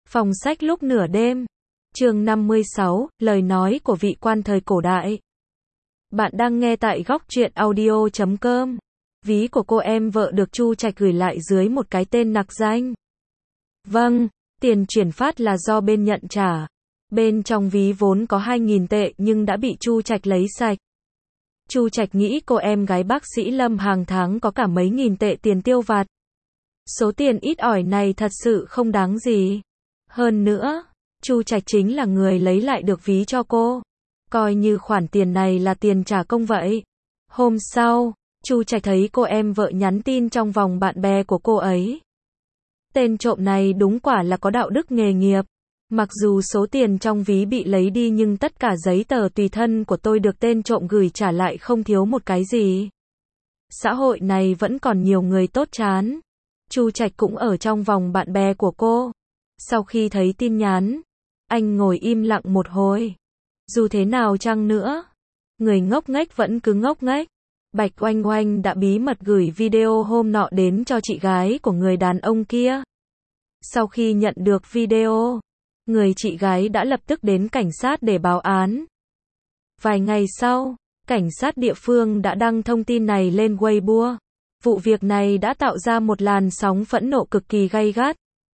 Phòng sách lúc nửa đêm. Chương 56, lời nói của vị quan thời cổ đại. Bạn đang nghe tại góc truyện audio.com. Ví của cô em vợ được Chu Trạch gửi lại dưới một cái tên nặc danh. Vâng, tiền chuyển phát là do bên nhận trả. Bên trong ví vốn có 2.000 tệ nhưng đã bị Chu Trạch lấy sạch. Chu Trạch nghĩ cô em gái bác sĩ Lâm hàng tháng có cả mấy nghìn tệ tiền tiêu vặt. Số tiền ít ỏi này thật sự không đáng gì. Hơn nữa, Chu Trạch chính là người lấy lại được ví cho cô. Coi như khoản tiền này là tiền trả công vậy. Hôm sau, Chu Trạch thấy cô em vợ nhắn tin trong vòng bạn bè của cô ấy. Tên trộm này đúng quả là có đạo đức nghề nghiệp. Mặc dù số tiền trong ví bị lấy đi nhưng tất cả giấy tờ tùy thân của tôi được tên trộm gửi trả lại không thiếu một cái gì. Xã hội này vẫn còn nhiều người tốt chán. Chu Trạch cũng ở trong vòng bạn bè của cô. Sau khi thấy tin nhắn, anh ngồi im lặng một hồi. Dù thế nào chăng nữa, người ngốc nghếch vẫn cứ ngốc nghếch. Bạch Oanh Oanh đã bí mật gửi video hôm nọ đến cho chị gái của người đàn ông kia. Sau khi nhận được video, người chị gái đã lập tức đến cảnh sát để báo án. Vài ngày sau, cảnh sát địa phương đã đăng thông tin này lên Weibo. Vụ việc này đã tạo ra một làn sóng phẫn nộ cực kỳ gay gắt.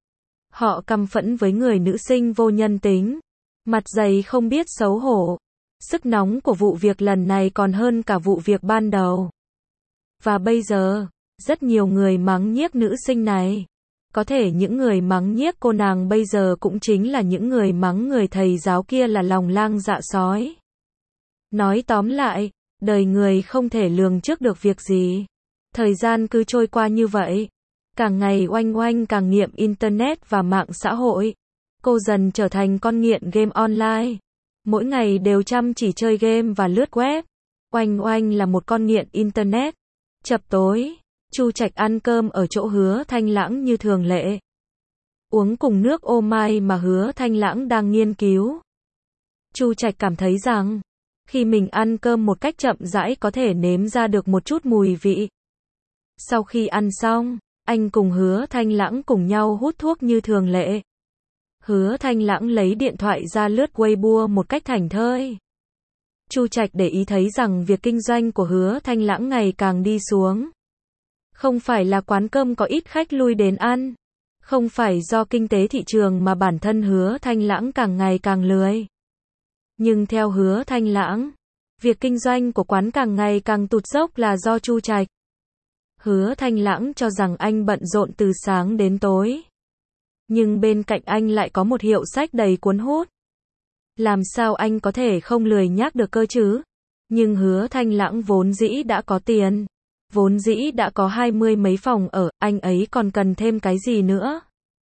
Họ căm phẫn với người nữ sinh vô nhân tính, mặt dày không biết xấu hổ. Sức nóng của vụ việc lần này còn hơn cả vụ việc ban đầu. Và bây giờ, rất nhiều người mắng nhiếc nữ sinh này. Có thể những người mắng nhiếc cô nàng bây giờ cũng chính là những người mắng người thầy giáo kia là lòng lang dạ sói. Nói tóm lại, đời người không thể lường trước được việc gì. Thời gian cứ trôi qua như vậy. Càng ngày Oanh Oanh càng nghiện Internet và mạng xã hội. Cô dần trở thành con nghiện game online. Mỗi ngày đều chăm chỉ chơi game và lướt web. Oanh Oanh là một con nghiện Internet. Chập tối, Chu Trạch ăn cơm ở chỗ Hứa Thanh Lãng như thường lệ. Uống cùng nước ô mai mà Hứa Thanh Lãng đang nghiên cứu. Chu Trạch cảm thấy rằng, khi mình ăn cơm một cách chậm rãi có thể nếm ra được một chút mùi vị. Sau khi ăn xong, anh cùng Hứa Thanh Lãng cùng nhau hút thuốc như thường lệ. Hứa Thanh Lãng lấy điện thoại ra lướt Weibo một cách thảnh thơi. Chu Trạch để ý thấy rằng việc kinh doanh của Hứa Thanh Lãng ngày càng đi xuống. Không phải là quán cơm có ít khách lui đến ăn. Không phải do kinh tế thị trường mà bản thân Hứa Thanh Lãng càng ngày càng lười. Nhưng theo Hứa Thanh Lãng, việc kinh doanh của quán càng ngày càng tụt dốc là do Chu Trạch. Hứa Thanh Lãng cho rằng anh bận rộn từ sáng đến tối. Nhưng bên cạnh anh lại có một hiệu sách đầy cuốn hút. Làm sao anh có thể không lười nhác được cơ chứ? Nhưng Hứa Thanh Lãng vốn dĩ đã có tiền. Vốn dĩ đã có 20 mấy phòng ở, anh ấy còn cần thêm cái gì nữa?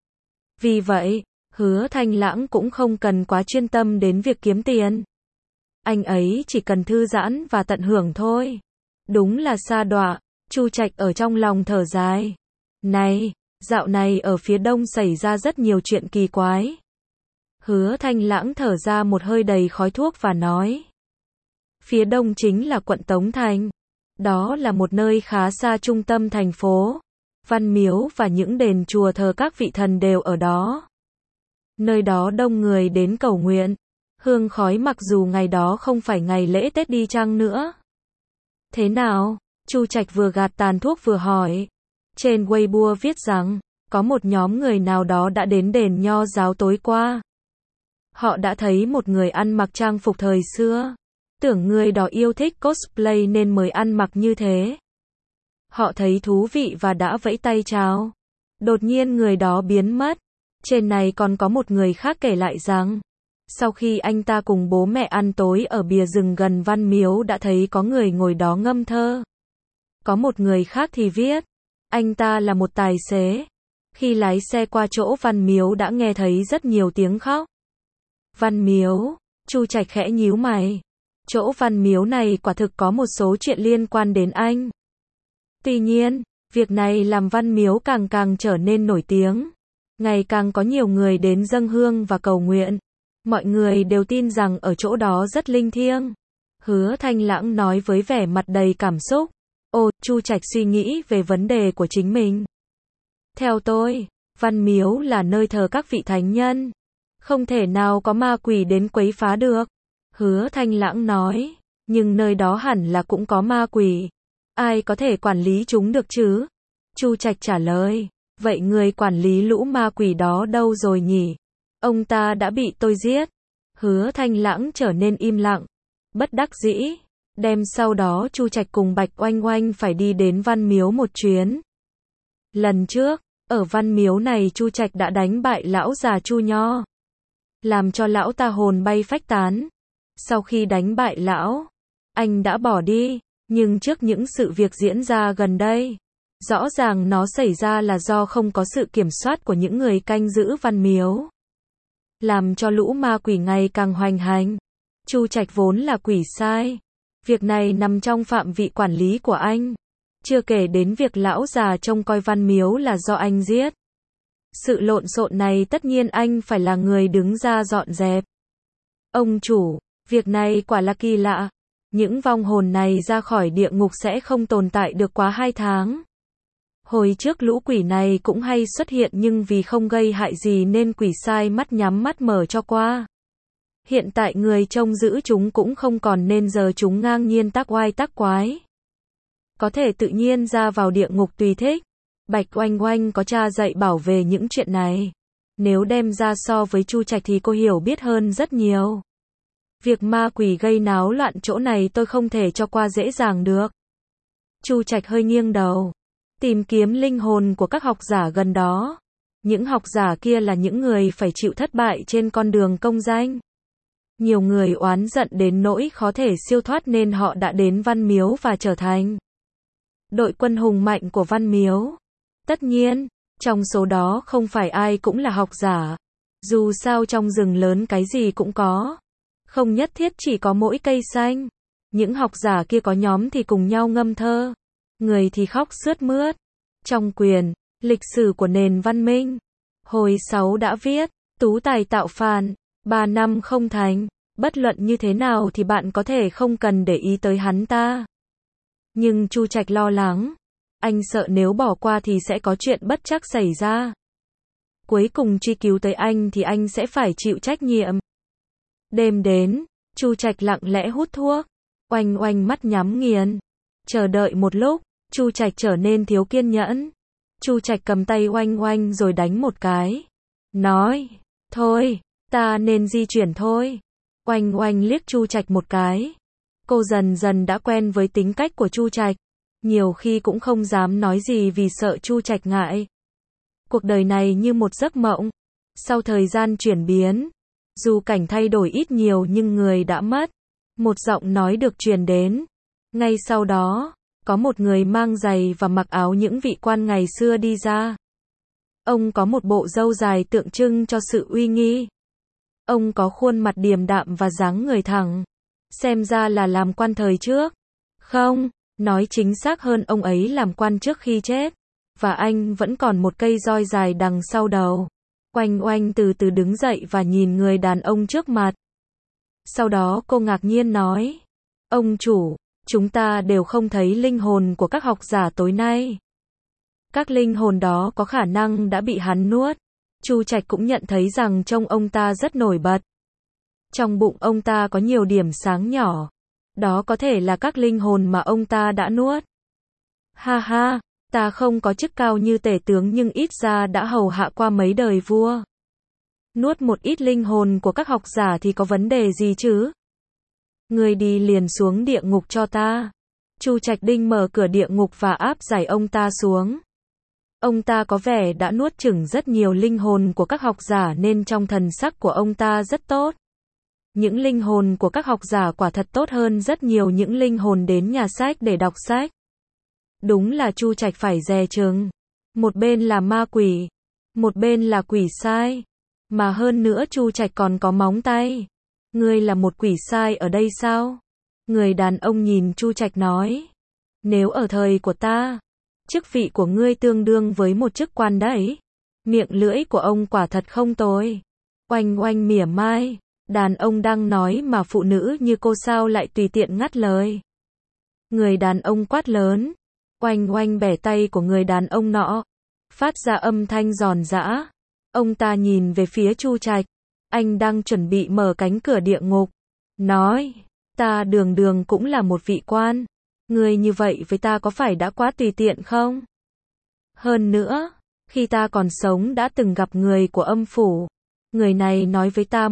Vì vậy, Hứa Thanh Lãng cũng không cần quá chuyên tâm đến việc kiếm tiền. Anh ấy chỉ cần thư giãn và tận hưởng thôi. Đúng là sa đọa. Chu Trạch ở trong lòng thở dài. Này, dạo này ở phía đông xảy ra rất nhiều chuyện kỳ quái. Hứa Thanh Lãng thở ra một hơi đầy khói thuốc và nói. Phía đông chính là quận Tống Thành. Đó là một nơi khá xa trung tâm thành phố. Văn miếu và những đền chùa thờ các vị thần đều ở đó. Nơi đó đông người đến cầu nguyện. Hương khói mặc dù ngày đó không phải ngày lễ Tết đi chăng nữa. Thế nào? Chu Trạch vừa gạt tàn thuốc vừa hỏi. Trên Weibo viết rằng, có một nhóm người nào đó đã đến đền Nho giáo tối qua. Họ đã thấy một người ăn mặc trang phục thời xưa. Tưởng người đó yêu thích cosplay nên mới ăn mặc như thế. Họ thấy thú vị và đã vẫy tay chào. Đột nhiên người đó biến mất. Trên này còn có một người khác kể lại rằng, sau khi anh ta cùng bố mẹ ăn tối ở bìa rừng gần Văn Miếu đã thấy có người ngồi đó ngâm thơ. Có một người khác thì viết, anh ta là một tài xế. Khi lái xe qua chỗ Văn Miếu đã nghe thấy rất nhiều tiếng khóc. Văn Miếu, Chu Trạch khẽ nhíu mày. Chỗ Văn Miếu này quả thực có một số chuyện liên quan đến anh. Tuy nhiên, việc này làm Văn Miếu càng càng trở nên nổi tiếng. Ngày càng có nhiều người đến dâng hương và cầu nguyện. Mọi người đều tin rằng ở chỗ đó rất linh thiêng. Hứa Thanh Lãng nói với vẻ mặt đầy cảm xúc. Chu Trạch suy nghĩ về vấn đề của chính mình. Theo tôi, Văn miếu là nơi thờ các vị thánh nhân. Không thể nào có ma quỷ đến quấy phá được. Hứa Thanh Lãng nói. Nhưng nơi đó hẳn là cũng có ma quỷ. Ai có thể quản lý chúng được chứ? Chu Trạch trả lời. Vậy người quản lý lũ ma quỷ đó đâu rồi nhỉ? Ông ta đã bị tôi giết. Hứa Thanh Lãng trở nên im lặng. Bất đắc dĩ. Đêm sau đó Chu Trạch cùng Bạch Oanh Oanh phải đi đến Văn Miếu một chuyến. Lần trước, ở Văn Miếu này Chu Trạch đã đánh bại lão già Chu Nho. Làm cho lão ta hồn bay phách tán. Sau khi đánh bại lão, anh đã bỏ đi. Nhưng trước những sự việc diễn ra gần đây, rõ ràng nó xảy ra là do không có sự kiểm soát của những người canh giữ Văn Miếu. Làm cho lũ ma quỷ ngày càng hoành hành. Chu Trạch vốn là quỷ sai. Việc này nằm trong phạm vị quản lý của anh. Chưa kể đến việc lão già trông coi Văn Miếu là do anh giết. Sự lộn xộn này tất nhiên anh phải là người đứng ra dọn dẹp. Ông chủ, việc này quả là kỳ lạ. Những vong hồn này ra khỏi địa ngục sẽ không tồn tại được quá 2 tháng. Hồi trước lũ quỷ này cũng hay xuất hiện nhưng vì không gây hại gì nên quỷ sai mắt nhắm mắt mở cho qua. Hiện tại người trông giữ chúng cũng không còn nên giờ chúng ngang nhiên tác oai tác quái. Có thể tự nhiên ra vào địa ngục tùy thích. Bạch Oanh Oanh có cha dạy bảo về những chuyện này. Nếu đem ra so với Chu Trạch thì cô hiểu biết hơn rất nhiều. Việc ma quỷ gây náo loạn chỗ này tôi không thể cho qua dễ dàng được. Chu Trạch hơi nghiêng đầu. Tìm kiếm linh hồn của các học giả gần đó. Những học giả kia là những người phải chịu thất bại trên con đường công danh. Nhiều người oán giận đến nỗi khó thể siêu thoát nên họ đã đến Văn Miếu và trở thành đội quân hùng mạnh của Văn Miếu. Tất nhiên, trong số đó không phải ai cũng là học giả. Dù sao trong rừng lớn cái gì cũng có. Không nhất thiết chỉ có mỗi cây xanh. Những học giả kia có nhóm thì cùng nhau ngâm thơ. Người thì khóc sướt mướt. Trong quyền, lịch sử của nền văn minh. Hồi 6 đã viết, tú tài tạo phản, 3 năm không thành. Bất luận như thế nào thì bạn có thể không cần để ý tới hắn ta. Nhưng Chu Trạch lo lắng. Anh sợ nếu bỏ qua thì sẽ có chuyện bất trắc xảy ra. Cuối cùng truy cứu tới anh thì anh sẽ phải chịu trách nhiệm. Đêm đến, Chu Trạch lặng lẽ hút thuốc. Oanh Oanh mắt nhắm nghiền. Chờ đợi một lúc, Chu Trạch trở nên thiếu kiên nhẫn. Chu Trạch cầm tay Oanh Oanh rồi đánh một cái. Nói, thôi, ta nên di chuyển thôi. Oanh Oanh liếc Chu Trạch một cái. Cô dần dần đã quen với tính cách của Chu Trạch. Nhiều khi cũng không dám nói gì vì sợ Chu Trạch ngại. Cuộc đời này như một giấc mộng. Sau thời gian chuyển biến, dù cảnh thay đổi ít nhiều nhưng người đã mất. Một giọng nói được truyền đến. Ngay sau đó, có một người mang giày và mặc áo những vị quan ngày xưa đi ra. Ông có một bộ râu dài tượng trưng cho sự uy nghi. Ông có khuôn mặt điềm đạm và dáng người thẳng. Xem ra là làm quan thời trước. Không, nói chính xác hơn ông ấy làm quan trước khi chết. Và anh vẫn còn một cây roi dài đằng sau đầu. Oanh Oanh từ từ đứng dậy và nhìn người đàn ông trước mặt. Sau đó cô ngạc nhiên nói. Ông chủ, chúng ta đều không thấy linh hồn của các học giả tối nay. Các linh hồn đó có khả năng đã bị hắn nuốt. Chu Trạch cũng nhận thấy rằng trông ông ta rất nổi bật. Trong bụng ông ta có nhiều điểm sáng nhỏ. Đó có thể là các linh hồn mà ông ta đã nuốt. Ha ha, ta không có chức cao như tể tướng nhưng ít ra đã hầu hạ qua mấy đời vua. Nuốt một ít linh hồn của các học giả thì có vấn đề gì chứ? Người đi liền xuống địa ngục cho ta. Chu Trạch Đinh mở cửa địa ngục và áp giải ông ta xuống. Ông ta có vẻ đã nuốt chửng rất nhiều linh hồn của các học giả nên trong thần sắc của ông ta rất tốt. Những linh hồn của các học giả quả thật tốt hơn rất nhiều những linh hồn đến nhà sách để đọc sách. Đúng là Chu Trạch phải dè chừng. Một bên là ma quỷ, một bên là quỷ sai. Mà hơn nữa Chu Trạch còn có móng tay. Ngươi là một quỷ sai ở đây sao? Người đàn ông nhìn Chu Trạch nói. Nếu ở thời của ta, chức vị của ngươi tương đương với một chức quan đấy. Miệng lưỡi của ông quả thật không tồi. Oanh Oanh mỉa mai. Đàn ông đang nói mà phụ nữ như cô sao lại tùy tiện ngắt lời. Người đàn ông quát lớn. Oanh Oanh bẻ tay của người đàn ông nọ. phát ra âm thanh giòn giã. Ông ta nhìn về phía Chu Trạch, anh đang chuẩn bị mở cánh cửa địa ngục, nói, ta đường đường cũng là một vị quan, ngươi như vậy với ta có phải đã quá tùy tiện không? Hơn nữa, khi ta còn sống đã từng gặp người của âm phủ, người này nói với ta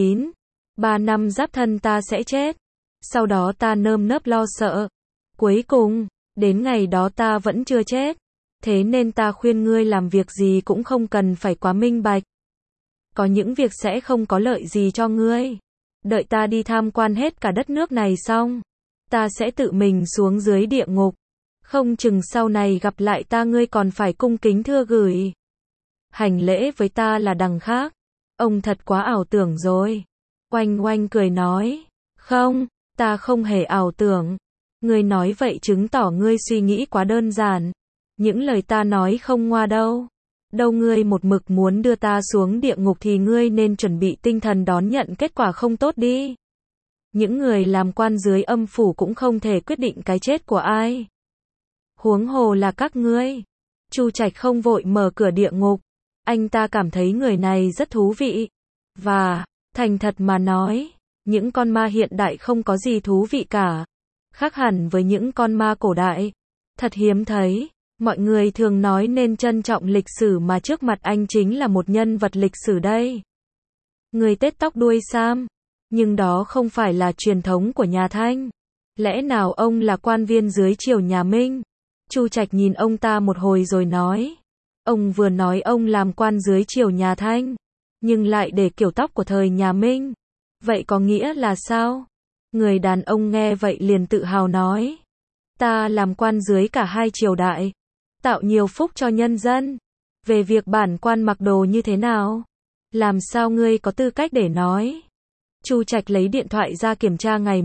3 năm giáp thân ta sẽ chết, sau đó ta nơm nớp lo sợ, cuối cùng, đến ngày đó ta vẫn chưa chết, thế nên ta khuyên ngươi làm việc gì cũng không cần phải quá minh bạch. Có những việc sẽ không có lợi gì cho ngươi. Đợi ta đi tham quan hết cả đất nước này xong, ta sẽ tự mình xuống dưới địa ngục. Không chừng sau này gặp lại ta ngươi còn phải cung kính thưa gửi. Hành lễ với ta là đằng khác. Ông thật quá ảo tưởng rồi. Oanh Oanh cười nói, không, ta không hề ảo tưởng. Ngươi nói vậy chứng tỏ ngươi suy nghĩ quá đơn giản. Những lời ta nói không ngoa đâu. Đâu ngươi một mực muốn đưa ta xuống địa ngục thì ngươi nên chuẩn bị tinh thần đón nhận kết quả không tốt đi. Những người làm quan dưới âm phủ cũng không thể quyết định cái chết của ai. Huống hồ là các ngươi. Chu Trạch không vội mở cửa địa ngục. Anh ta cảm thấy người này rất thú vị. Và, thành thật mà nói, những con ma hiện đại không có gì thú vị cả. Khác hẳn với những con ma cổ đại. Thật hiếm thấy. Mọi người thường nói nên trân trọng lịch sử mà trước mặt anh chính là một nhân vật lịch sử đây. Người tết tóc đuôi sam. Nhưng đó không phải là truyền thống của nhà Thanh. Lẽ nào ông là quan viên dưới triều nhà Minh? Chu Trạch nhìn ông ta một hồi rồi nói. Ông vừa nói ông làm quan dưới triều nhà Thanh, nhưng lại để kiểu tóc của thời nhà Minh. Vậy có nghĩa là sao? Người đàn ông nghe vậy liền tự hào nói. Ta làm quan dưới cả hai triều đại, tạo nhiều phúc cho nhân dân. Về việc bản quan mặc đồ như thế nào, làm sao ngươi có tư cách để nói? Chu Trạch lấy điện thoại ra kiểm tra ngày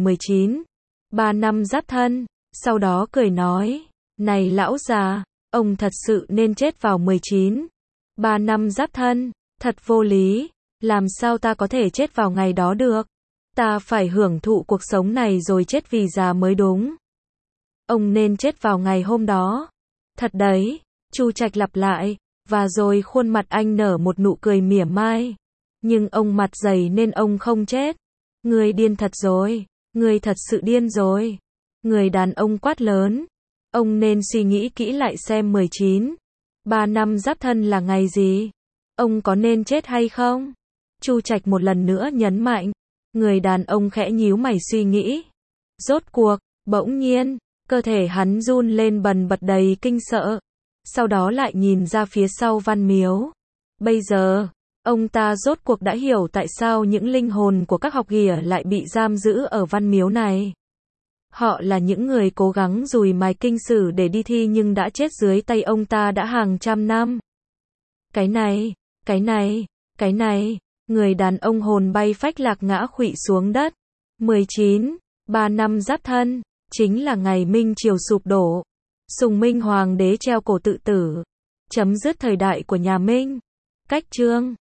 3 năm giáp thân, sau đó cười nói, này lão già, ông thật sự nên chết vào 3 năm giáp thân, thật vô lý, làm sao ta có thể chết vào ngày đó được? Ta phải hưởng thụ cuộc sống này rồi chết vì già mới đúng. Ông nên chết vào ngày hôm đó. Thật đấy, Chu Trạch lặp lại, và rồi khuôn mặt anh nở một nụ cười mỉa mai. Nhưng ông mặt dày nên ông không chết. Ngươi điên thật rồi, ngươi thật sự điên rồi. Người đàn ông quát lớn. Ông nên suy nghĩ kỹ lại xem 3 năm giáp thân là ngày gì. Ông có nên chết hay không? Chu Trạch một lần nữa nhấn mạnh. Người đàn ông khẽ nhíu mày suy nghĩ. Rốt cuộc, bỗng nhiên, cơ thể hắn run lên bần bật đầy kinh sợ. Sau đó lại nhìn ra phía sau văn miếu. Bây giờ, ông ta rốt cuộc đã hiểu tại sao những linh hồn của các học ghỉa lại bị giam giữ ở văn miếu này. Họ là những người cố gắng dùi mài kinh sử để đi thi nhưng đã chết dưới tay ông ta đã hàng trăm năm. Cái này, người đàn ông hồn bay phách lạc ngã khuỵu xuống đất. 3 năm giáp thân, chính là ngày Minh Triều sụp đổ. Sùng Minh Hoàng đế treo cổ tự tử. Chấm dứt thời đại của nhà Minh. Cách chương